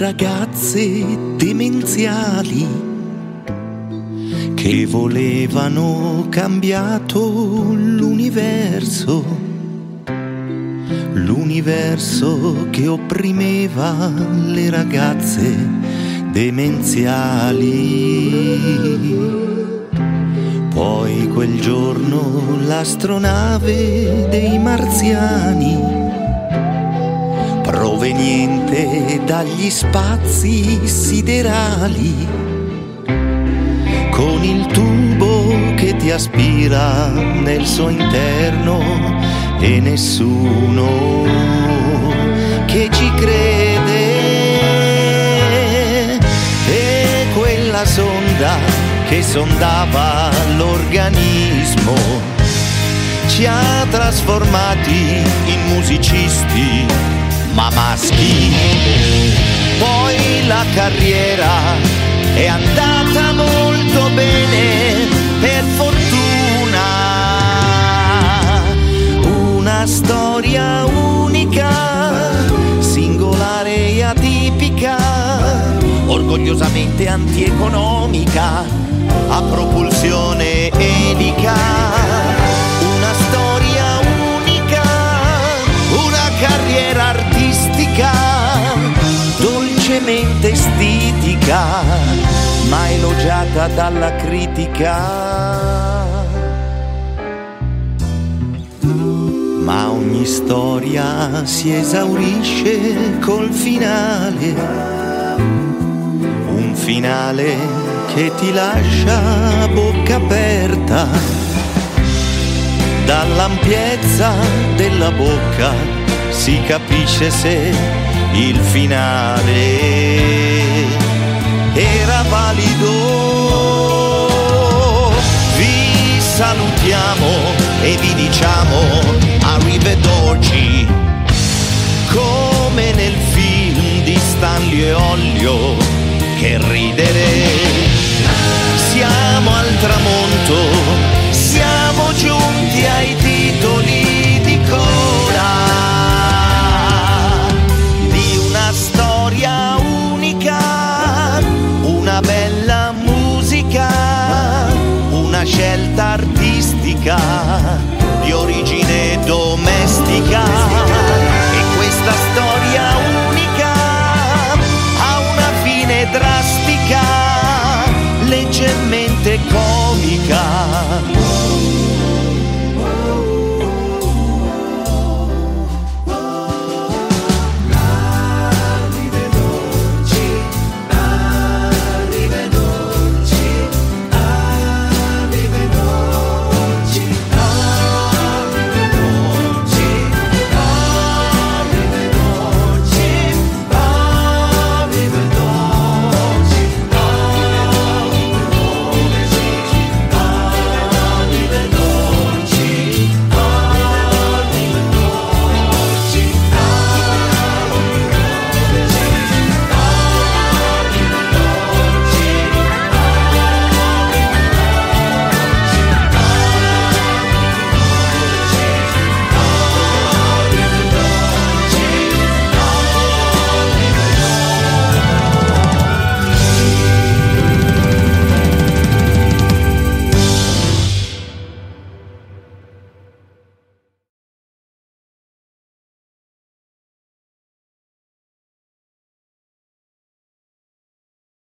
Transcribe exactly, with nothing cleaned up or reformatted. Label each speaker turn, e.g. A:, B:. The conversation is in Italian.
A: ragazze demenziali che volevano cambiato l'universo, l'universo che opprimeva le ragazze demenziali. Poi quel giorno l'astronave dei marziani, proveniente dagli spazi siderali, con il tubo che ti aspira nel suo interno e nessuno che ci crede. E quella sonda che sondava l'organismo ci ha trasformati in musicisti, ma maschi. Poi la carriera è andata molto bene, per fortuna. Una storia unica, singolare e atipica, orgogliosamente antieconomica, a propulsione elica. Una storia unica, una carriera artistica, dolcemente estitica, ma elogiata dalla critica. Ma ogni storia si esaurisce col finale, un finale che ti lascia a bocca aperta. Dall'ampiezza della bocca si capisce se il finale era valido. Vi salutiamo e vi diciamo arrivederci, come nel film di Stanley e Ollio. Che ridere, siamo al tramonto, siamo giunti ai titoli di coda di una storia unica, una bella musica, una scelta artistica di origine domestica. E questa storia unica ha una fine drastica,